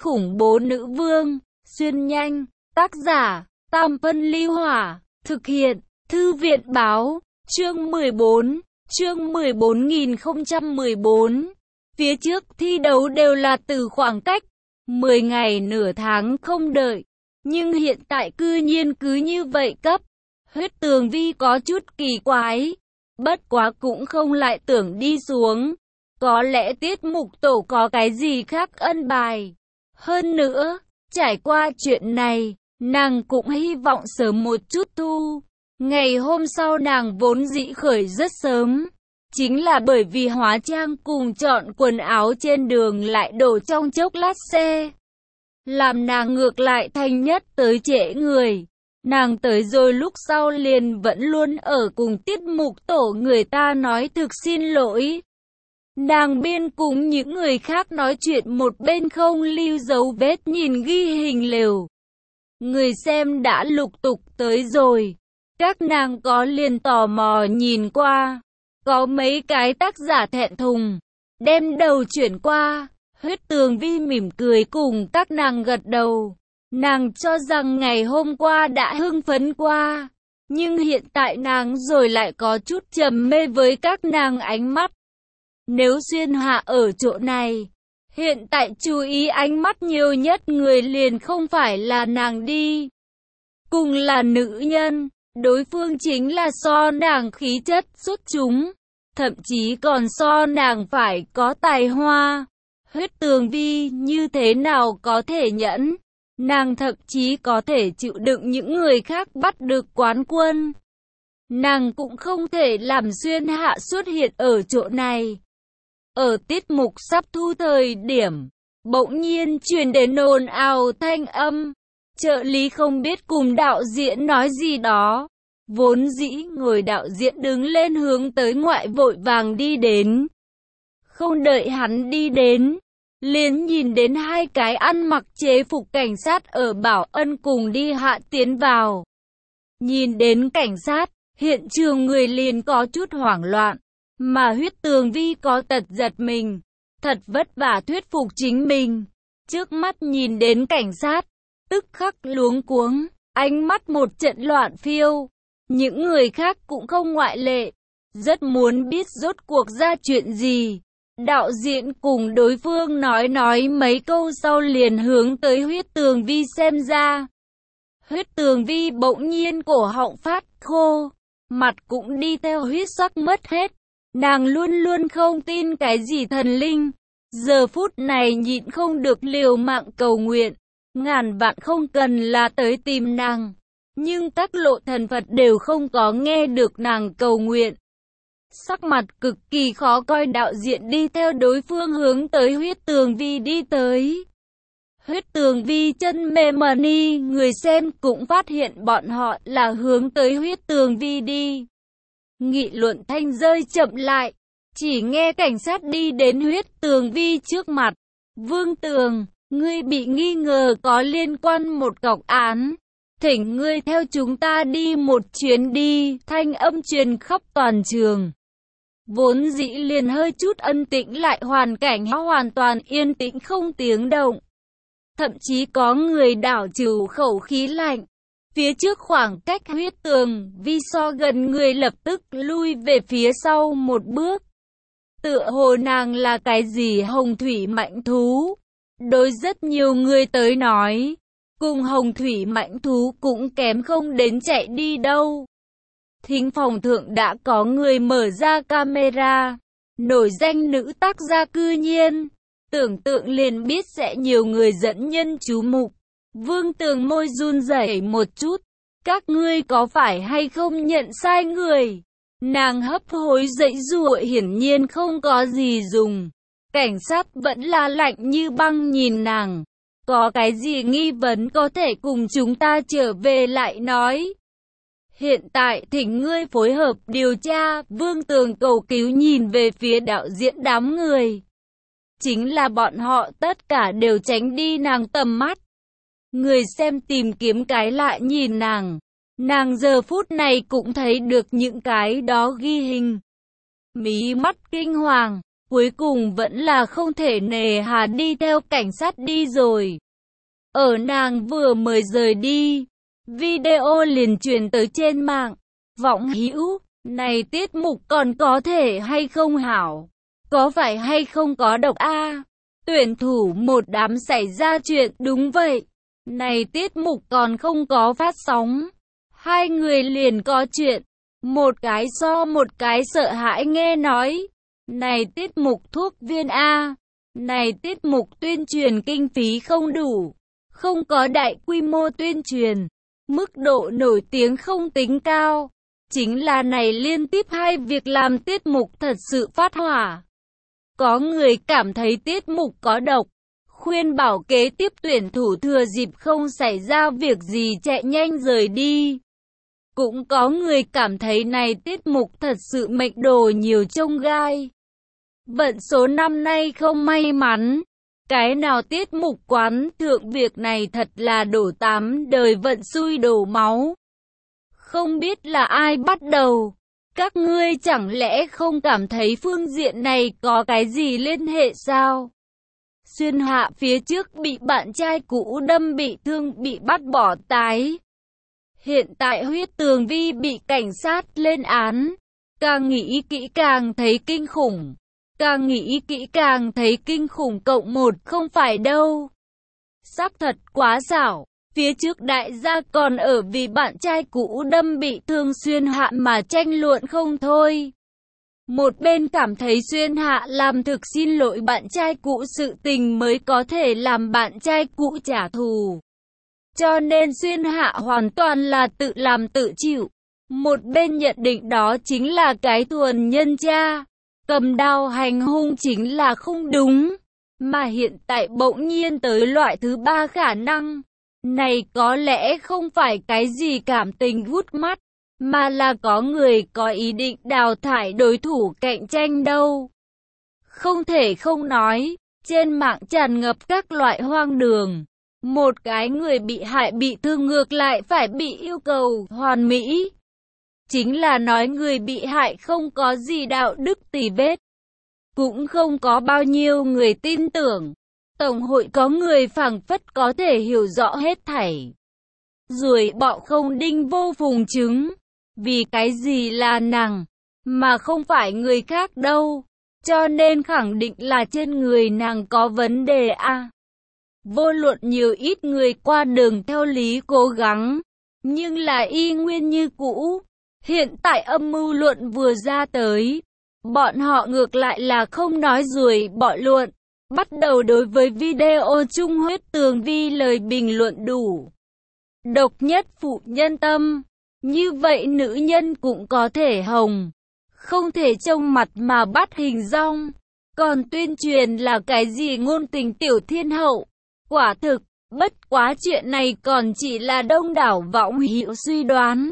khủng bố nữ vương, xuyên nhanh, tác giả, Tam Phân Ly Hỏa, thực hiện, Thư viện Báo, chương 14, chương 14.014. Phía trước thi đấu đều là từ khoảng cách 10 ngày nửa tháng không đợi, nhưng hiện tại cư nhiên cứ như vậy cấp. Huyết Tường Vi có chút kỳ quái, bất quá cũng không lại tưởng đi xuống. Có lẽ tiết mục tổ có cái gì khác ân bài. Hơn nữa, trải qua chuyện này, nàng cũng hy vọng sớm một chút thu. Ngày hôm sau nàng vốn dĩ khởi rất sớm. Chính là bởi vì hóa trang cùng chọn quần áo trên đường lại đổ trong chốc lát xe. Làm nàng ngược lại thành nhất tới trễ người. Nàng tới rồi lúc sau liền vẫn luôn ở cùng tiết mục tổ người ta nói thực xin lỗi. Nàng biên cùng những người khác nói chuyện một bên không lưu dấu vết nhìn ghi hình lều. Người xem đã lục tục tới rồi. Các nàng có liền tò mò nhìn qua. Có mấy cái tác giả thẹn thùng. Đem đầu chuyển qua. Huyết Tường Vi mỉm cười cùng các nàng gật đầu. Nàng cho rằng ngày hôm qua đã hưng phấn qua. Nhưng hiện tại nàng rồi lại có chút trầm mê với các nàng ánh mắt. Nếu Xuyên Hạ ở chỗ này, hiện tại chú ý ánh mắt nhiều nhất người liền không phải là nàng đi. Cùng là nữ nhân, đối phương chính là so nàng khí chất xuất chúng, thậm chí còn so nàng phải có tài hoa. Huyết Tường Vi như thế nào có thể nhẫn, nàng thậm chí có thể chịu đựng những người khác bắt được quán quân. Nàng cũng không thể làm Xuyên Hạ xuất hiện ở chỗ này. Ở tiết mục sắp thu thời điểm, bỗng nhiên truyền đến ồn ào thanh âm. Trợ lý không biết cùng đạo diễn nói gì đó. Vốn dĩ ngồi đạo diễn đứng lên hướng tới ngoại vội vàng đi đến. Không đợi hắn đi đến, liền nhìn đến hai cái ăn mặc chế phục cảnh sát ở Bảo Ân cùng đi hạ tiến vào. Nhìn đến cảnh sát, hiện trường người liền có chút hoảng loạn. Mà Huyết Tường Vi có tật giật mình, thật vất vả thuyết phục chính mình. Trước mắt nhìn đến cảnh sát, tức khắc luống cuống, ánh mắt một trận loạn phiêu. Những người khác cũng không ngoại lệ, rất muốn biết rốt cuộc ra chuyện gì. Đạo diễn cùng đối phương nói mấy câu sau liền hướng tới Huyết Tường Vi xem ra. Huyết Tường Vi bỗng nhiên cổ họng phát khô, mặt cũng đi theo huyết sắc mất hết. Nàng luôn luôn không tin cái gì thần linh. Giờ phút này nhịn không được liều mạng cầu nguyện. Ngàn vạn không cần là tới tìm nàng. Nhưng các lộ thần Phật đều không có nghe được nàng cầu nguyện. Sắc mặt cực kỳ khó coi, đạo diễn đi theo đối phương hướng tới Huyết Tường Vi đi tới. Huyết Tường Vi chân mê mẩn đi, người xem cũng phát hiện bọn họ là hướng tới Huyết Tường Vi đi. Nghị luận thanh rơi chậm lại, chỉ nghe cảnh sát đi đến Huyết Tường Vi trước mặt. Vương Tường, ngươi bị nghi ngờ có liên quan một cọc án. Thỉnh ngươi theo chúng ta đi một chuyến đi, thanh âm truyền khắp toàn trường. Vốn dĩ liền hơi chút ân tĩnh lại hoàn cảnh hoàn toàn yên tĩnh không tiếng động. Thậm chí có người đảo trừ khẩu khí lạnh. Phía trước khoảng cách Huyết Tường Vi so gần người lập tức lui về phía sau một bước. Tựa hồ nàng là cái gì hồng thủy mãnh thú. Đối rất nhiều người tới nói, cùng hồng thủy mãnh thú cũng kém không đến chạy đi đâu. Thính phòng thượng đã có người mở ra camera. Nổi danh nữ tác gia cư nhiên, tưởng tượng liền biết sẽ nhiều người dẫn nhân chú mục. Vương Tường môi run rẩy một chút. Các ngươi có phải hay không nhận sai người? Nàng hấp hối dãy dụa hiển nhiên không có gì dùng. Cảnh sát vẫn là lạnh như băng nhìn nàng. Có cái gì nghi vấn có thể cùng chúng ta trở về lại nói. Hiện tại thỉnh ngươi phối hợp điều tra. Vương Tường cầu cứu nhìn về phía đạo diễn đám người. Chính là bọn họ tất cả đều tránh đi nàng tầm mắt. Người xem tìm kiếm cái lại nhìn nàng. Nàng giờ phút này cũng thấy được những cái đó ghi hình. Mí mắt kinh hoàng, cuối cùng vẫn là không thể nề hà đi theo cảnh sát đi rồi. Ở nàng vừa mới rời đi, video liền truyền tới trên mạng. Võng Hữu, này tiết mục còn có thể hay không hảo? Có phải hay không có độc a? Tuyển thủ một đám xảy ra chuyện, đúng vậy. Này tiết mục còn không có phát sóng. Hai người liền có chuyện. Một cái so một cái sợ hãi nghe nói. Này tiết mục thuốc viên A. Này tiết mục tuyên truyền kinh phí không đủ. Không có đại quy mô tuyên truyền. Mức độ nổi tiếng không tính cao. Chính là này liên tiếp hai việc làm tiết mục thật sự phát hỏa. Có người cảm thấy tiết mục có độc. Khuyên bảo kế tiếp tuyển thủ thừa dịp không xảy ra việc gì chạy nhanh rời đi. Cũng có người cảm thấy này tiết mục thật sự mệnh đồ nhiều chông gai. Vận số năm nay không may mắn. Cái nào tiết mục quán thượng việc này thật là đổ tám đời vận xui đổ máu. Không biết là ai bắt đầu. Các ngươi chẳng lẽ không cảm thấy phương diện này có cái gì liên hệ sao? Xuyên Hạ phía trước bị bạn trai cũ đâm bị thương bị bắt bỏ tái. Hiện tại Huyết Tường Vi bị cảnh sát lên án. Càng nghĩ kỹ càng thấy kinh khủng. Càng nghĩ kỹ càng thấy kinh khủng cộng một không phải đâu. Sắp thật quá xảo. Phía trước đại gia còn ở vì bạn trai cũ đâm bị thương Xuyên Hạ mà tranh luận không thôi. Một bên cảm thấy Xuyên Hạ làm thực xin lỗi bạn trai cũ sự tình mới có thể làm bạn trai cũ trả thù. Cho nên Xuyên Hạ hoàn toàn là tự làm tự chịu. Một bên nhận định đó chính là cái thuần nhân cha. Cầm đao hành hung chính là không đúng. Mà hiện tại bỗng nhiên tới loại thứ ba khả năng. Này có lẽ không phải cái gì cảm tình hút mắt. Mà là có người có ý định đào thải đối thủ cạnh tranh đâu. Không thể không nói, trên mạng tràn ngập các loại hoang đường. Một cái người bị hại bị thương ngược lại phải bị yêu cầu hoàn mỹ. Chính là nói người bị hại không có gì đạo đức tì vết. Cũng không có bao nhiêu người tin tưởng. Tổng hội có người phảng phất có thể hiểu rõ hết thảy. Ruồi bọ không đinh vô phùng trứng. Vì cái gì là nàng, mà không phải người khác đâu. Cho nên khẳng định là trên người nàng có vấn đề a. Vô luận nhiều ít người qua đường theo lý cố gắng, nhưng là y nguyên như cũ. Hiện tại âm mưu luận vừa ra tới, bọn họ ngược lại là không nói ruồi bọ luận. Bắt đầu đối với video chung Huyết Tường Vi lời bình luận đủ độc nhất phụ nhân tâm. Như vậy nữ nhân cũng có thể hồng. Không thể trông mặt mà bắt hình dong. Còn tuyên truyền là cái gì ngôn tình tiểu thiên hậu. Quả thực, bất quá chuyện này còn chỉ là đông đảo võng hữu suy đoán.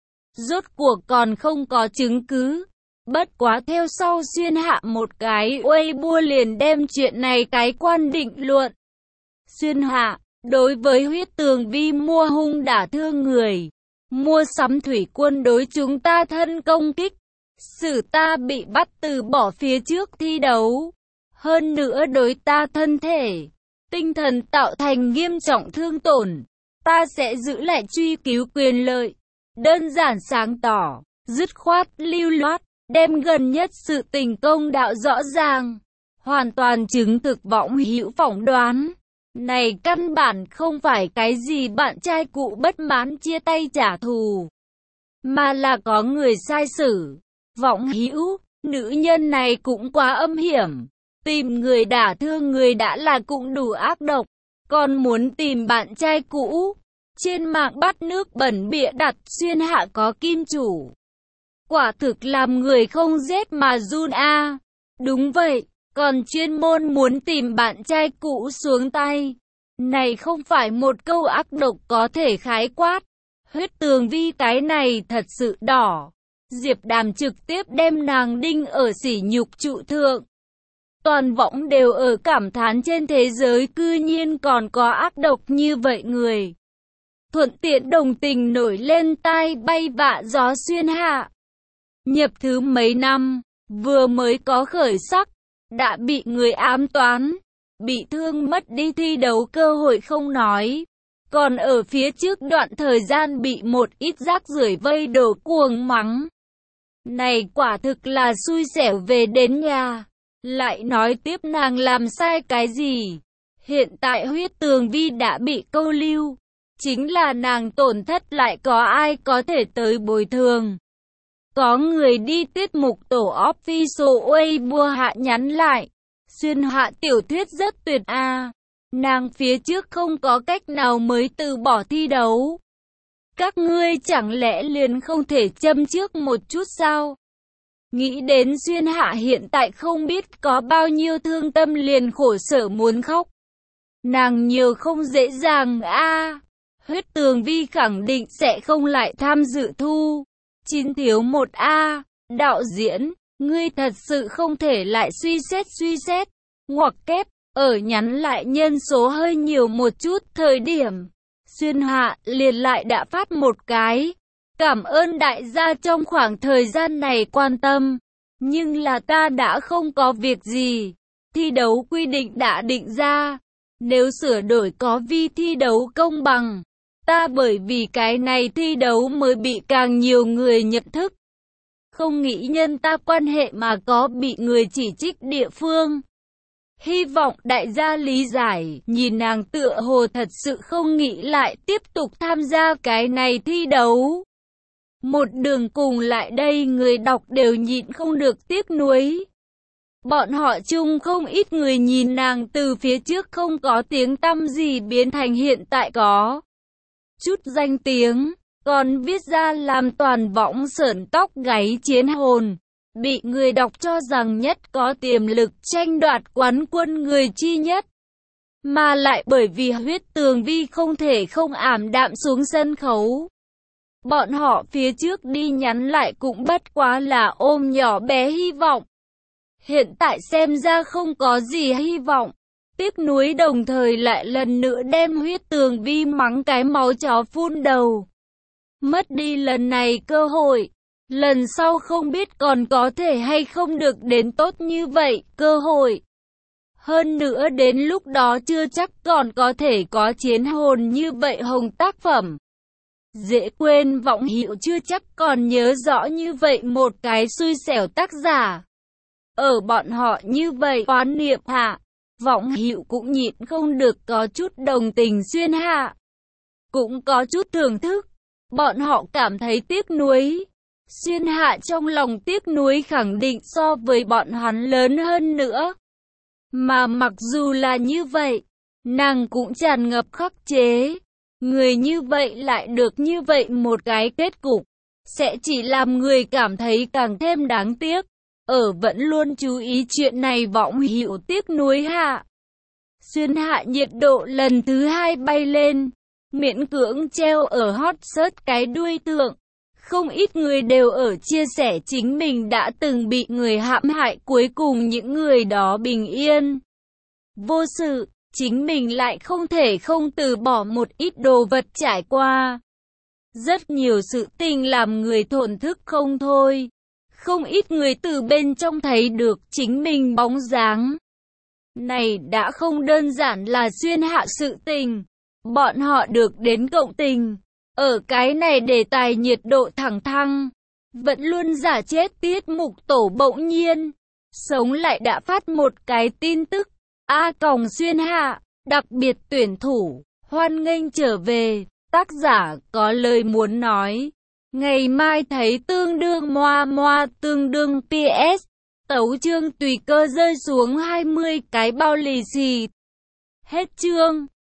Rốt cuộc còn không có chứng cứ. Bất quá theo sau Xuyên Hạ một cái Weibo liền đem chuyện này cái quan định luận. Xuyên Hạ, đối với Huyết Tường Vi mua hung đả thương người. Mua sắm thủy quân đối chúng ta thân công kích. Xử ta bị bắt từ bỏ phía trước thi đấu. Hơn nữa đối ta thân thể, tinh thần tạo thành nghiêm trọng thương tổn. Ta sẽ giữ lại truy cứu quyền lợi. Đơn giản sáng tỏ, dứt khoát lưu loát, đem gần nhất sự tình công đạo rõ ràng. Hoàn toàn chứng thực võng hữu phỏng đoán. Này căn bản không phải cái gì bạn trai cũ bất mãn chia tay trả thù, mà là có người sai xử. Võng hữu, nữ nhân này cũng quá âm hiểm. Tìm người đả thương người đã là cũng đủ ác độc. Còn muốn tìm bạn trai cũ. Trên mạng bắt nước bẩn bịa đặt Xuyên Hạ có kim chủ. Quả thực làm người không rét mà run a. Đúng vậy. Còn chuyên môn muốn tìm bạn trai cũ xuống tay. Này không phải một câu ác độc có thể khái quát. Huyết Tường Vi cái này thật sự đỏ. Diệp Đàm trực tiếp đem nàng đinh ở sỉ nhục trụ thượng. Toàn võng đều ở cảm thán trên thế giới cư nhiên còn có ác độc như vậy người. Thuận tiện đồng tình nổi lên tai bay vạ gió Xuyên Hạ. Nhập thứ mấy năm, vừa mới có khởi sắc. đã bị người ám toán, bị thương mất đi thi đấu cơ hội không nói. Còn ở phía trước đoạn thời gian bị một ít rác rưởi vây đổ cuồng mắng. Này quả thực là xui xẻo về đến nhà. Lại nói tiếp nàng làm sai cái gì? Hiện tại Huyết Tường Vi đã bị câu lưu. Chính là nàng tổn thất lại có ai có thể tới bồi thường. Có người đi tiết mục tổ official Weibo hạ nhắn lại. Xuyên Hạ tiểu thuyết rất tuyệt a. Nàng phía trước không có cách nào mới từ bỏ thi đấu. Các ngươi chẳng lẽ liền không thể châm trước một chút sao? Nghĩ đến Xuyên Hạ hiện tại không biết có bao nhiêu thương tâm liền khổ sở muốn khóc. Nàng nhiều không dễ dàng a. Huyết Tường Vi khẳng định sẽ không lại tham dự thu. 9 thiếu 1 a. Đạo diễn, ngươi thật sự không thể lại suy xét. Ngoặc kép, ở nhắn lại nhân số hơi nhiều một chút thời điểm. Xuyên Hạ liền lại đã phát một cái. Cảm ơn đại gia trong khoảng thời gian này quan tâm. Nhưng là ta đã không có việc gì. Thi đấu quy định đã định ra. Nếu sửa đổi có vi thi đấu công bằng. Ta bởi vì cái này thi đấu mới bị càng nhiều người nhận thức. Không nghĩ nhân ta quan hệ mà có bị người chỉ trích địa phương. Hy vọng đại gia lý giải, nhìn nàng tựa hồ thật sự không nghĩ lại tiếp tục tham gia cái này thi đấu. Một đường cùng lại đây người đọc đều nhịn không được tiếc nuối. Bọn họ chung không ít người nhìn nàng từ phía trước không có tiếng tăm gì biến thành hiện tại có chút danh tiếng, còn viết ra làm toàn võng sởn tóc gáy chiến hồn. Bị người đọc cho rằng nhất có tiềm lực tranh đoạt quán quân người chi nhất. Mà lại bởi vì Huyết Tường Vi không thể không ảm đạm xuống sân khấu. Bọn họ phía trước đi nhắn lại cũng bất quá là ôm nhỏ bé hy vọng. Hiện tại xem ra không có gì hy vọng. Tiếc nuối đồng thời lại lần nữa đem Huyết Tường Vi mắng cái máu chó phun đầu. Mất đi lần này cơ hội. Lần sau không biết còn có thể hay không được đến tốt như vậy, cơ hội. Hơn nữa đến lúc đó chưa chắc còn có thể có chiến hồn như vậy hồng tác phẩm. Dễ quên Võng Hiệu chưa chắc còn nhớ rõ như vậy một cái xui xẻo tác giả. Ở bọn họ như vậy oán niệm hạ, Võng Hiệu cũng nhịn không được có chút đồng tình Xuyên Hạ. Cũng có chút thưởng thức, bọn họ cảm thấy tiếc nuối. Xuyên Hạ trong lòng tiếc nuối khẳng định so với bọn hắn lớn hơn nữa. Mà mặc dù là như vậy, nàng cũng tràn ngập khắc chế. Người như vậy lại được như vậy một cái kết cục, sẽ chỉ làm người cảm thấy càng thêm đáng tiếc. Ở vẫn luôn chú ý chuyện này Võng Hiệu tiếc nuối hạ. Xuyên Hạ nhiệt độ lần thứ 2 bay lên, miễn cưỡng treo ở hot search cái đuôi thượng. Không ít người đều ở chia sẻ chính mình đã từng bị người hãm hại, cuối cùng những người đó bình yên vô sự, chính mình lại không thể không từ bỏ một ít đồ vật trải qua. Rất nhiều sự tình làm người thổn thức không thôi. Không ít người từ bên trong thấy được chính mình bóng dáng. Này đã không đơn giản là Xuyên Hạ sự tình. Bọn họ được đến cộng tình. Ở cái này đề tài nhiệt độ thẳng thăng. Vẫn luôn giả chết tiết mục tổ bỗng nhiên sống lại đã phát một cái tin tức. Xuyên Hạ, đặc biệt tuyển thủ, hoan nghênh trở về. Tác giả có lời muốn nói. Ngày mai thấy tương đương moa tương đương PS. Tấu chương tùy cơ rơi xuống 20 cái bao lì xì. Hết chương.